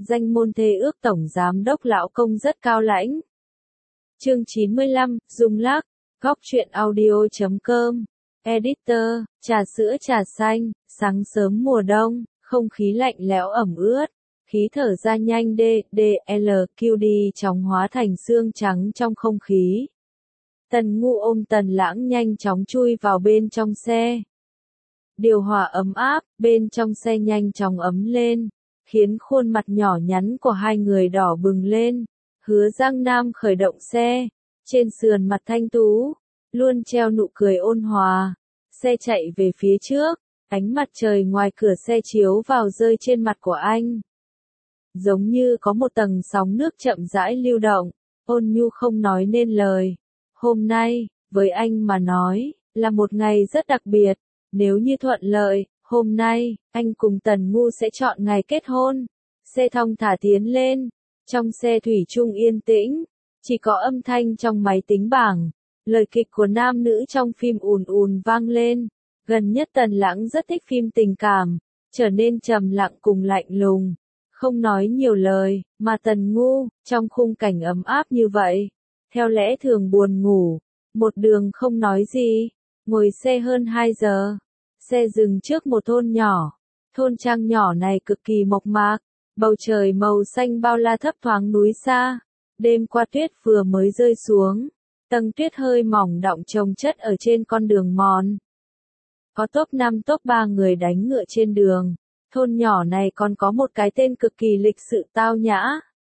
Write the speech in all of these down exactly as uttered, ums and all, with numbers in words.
danh môn thê ước tổng giám đốc lão công rất cao lãnh. Chương chín mươi lăm, Dung Lắc, góc truyện audio chấm com, editor, trà sữa trà xanh, sáng sớm mùa đông, không khí lạnh lẽo ẩm ướt, khí thở ra nhanh D, D, L, Q D chóng hóa thành xương trắng trong không khí. Tần Ngu ôm Tần Lãng nhanh chóng chui vào bên trong xe. Điều hòa ấm áp, bên trong xe nhanh chóng ấm lên, khiến khuôn mặt nhỏ nhắn của hai người đỏ bừng lên. Hứa Giang Nam khởi động xe, trên sườn mặt thanh tú, luôn treo nụ cười ôn hòa. Xe chạy về phía trước, ánh mặt trời ngoài cửa xe chiếu vào rơi trên mặt của anh. Giống như có một tầng sóng nước chậm rãi lưu động, ôn nhu không nói nên lời. Hôm nay, với anh mà nói, là một ngày rất đặc biệt. Nếu như thuận lợi, hôm nay, anh cùng Tần Ngu sẽ chọn ngày kết hôn. Xe thong thả tiến lên, trong xe thủy chung yên tĩnh, chỉ có âm thanh trong máy tính bảng. Lời kịch của nam nữ trong phim ùn ùn vang lên. Gần nhất Tần Lãng rất thích phim tình cảm, trở nên trầm lặng cùng lạnh lùng, không nói nhiều lời, mà Tần Ngu, trong khung cảnh ấm áp như vậy, theo lẽ thường buồn ngủ, một đường không nói gì, ngồi xe hơn hai giờ, xe dừng trước một thôn nhỏ, thôn trang nhỏ này cực kỳ mộc mạc, bầu trời màu xanh bao la thấp thoáng núi xa, đêm qua tuyết vừa mới rơi xuống, tầng tuyết hơi mỏng đọng chồng chất ở trên con đường mòn. Có top năm top ba người đánh ngựa trên đường, thôn nhỏ này còn có một cái tên cực kỳ lịch sự tao nhã.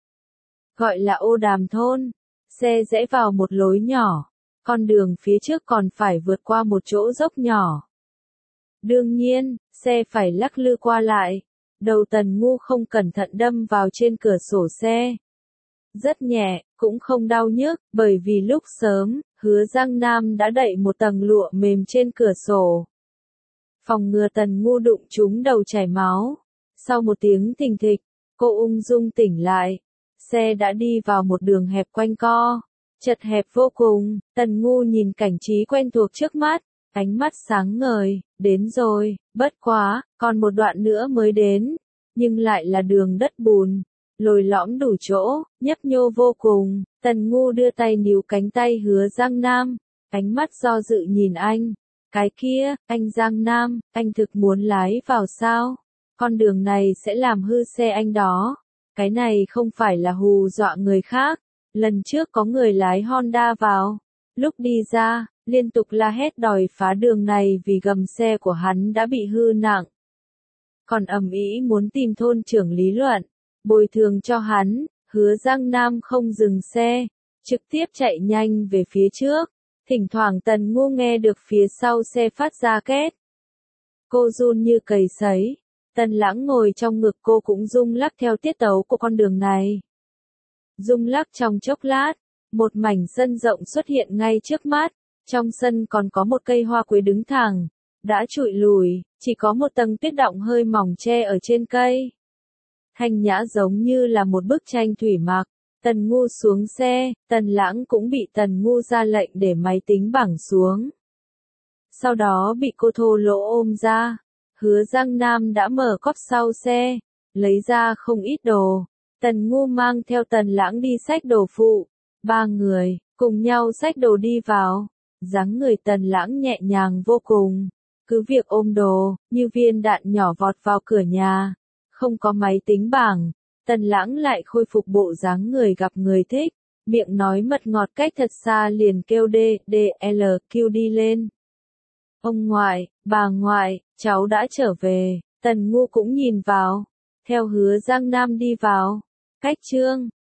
Gọi là Ô Đàm thôn, xe rẽ vào một lối nhỏ, con đường phía trước còn phải vượt qua một chỗ dốc nhỏ. Đương nhiên, xe phải lắc lư qua lại, đầu Tần Ngu không cẩn thận đâm vào trên cửa sổ xe. Rất nhẹ, cũng không đau nhức, bởi vì lúc sớm, Hứa Giang Nam đã đậy một tầng lụa mềm trên cửa sổ. Phòng ngừa Tần Ngu đụng trúng đầu chảy máu. Sau một tiếng thình thịch, cô ung dung tỉnh lại. Xe đã đi vào một đường hẹp quanh co, chật hẹp vô cùng. Tần Ngu nhìn cảnh trí quen thuộc trước mắt, ánh mắt sáng ngời, đến rồi, bất quá, còn một đoạn nữa mới đến, nhưng lại là đường đất bùn, lồi lõm đủ chỗ, nhấp nhô vô cùng. Tần Ngu đưa tay níu cánh tay Hứa Giang Nam, ánh mắt do dự nhìn anh. Cái kia, anh Giang Nam, anh thực muốn lái vào sao? Con đường này sẽ làm hư xe anh đó. Cái này không phải là hù dọa người khác. Lần trước có người lái Honda vào. Lúc đi ra, liên tục la hét đòi phá đường này vì gầm xe của hắn đã bị hư nặng. Còn ầm ĩ muốn tìm thôn trưởng lý luận, bồi thường cho hắn. Hứa Giang Nam không dừng xe, trực tiếp chạy nhanh về phía trước. Thỉnh thoảng Tần Ngu nghe được phía sau xe phát ra két. Cô run như cầy sấy. Tần Lãng ngồi trong ngực cô cũng rung lắc theo tiết tấu của con đường này. Rung lắc trong chốc lát, một mảnh sân rộng xuất hiện ngay trước mắt. Trong sân còn có một cây hoa quế đứng thẳng, đã trụi lùi, chỉ có một tầng tuyết đọng hơi mỏng che ở trên cây. Thanh nhã giống như là một bức tranh thủy mặc. Tần Ngu xuống xe, Tần Lãng cũng bị Tần Ngu ra lệnh để máy tính bảng xuống. Sau đó bị cô thô lỗ ôm ra. Hứa Giang Nam đã mở cốp sau xe, lấy ra không ít đồ. Tần Ngu mang theo Tần Lãng đi xách đồ phụ. Ba người, cùng nhau xách đồ đi vào. Dáng người Tần Lãng nhẹ nhàng vô cùng. Cứ việc ôm đồ, như viên đạn nhỏ vọt vào cửa nhà. Không có máy tính bảng. Tần Lãng lại khôi phục bộ dáng người gặp người thích, miệng nói mật ngọt cách thật xa liền kêu D, D, L, Q đi lên. Ông ngoại, bà ngoại, cháu đã trở về. Tần Ngu cũng nhìn vào, theo Hứa Giang Nam đi vào. Cách chương,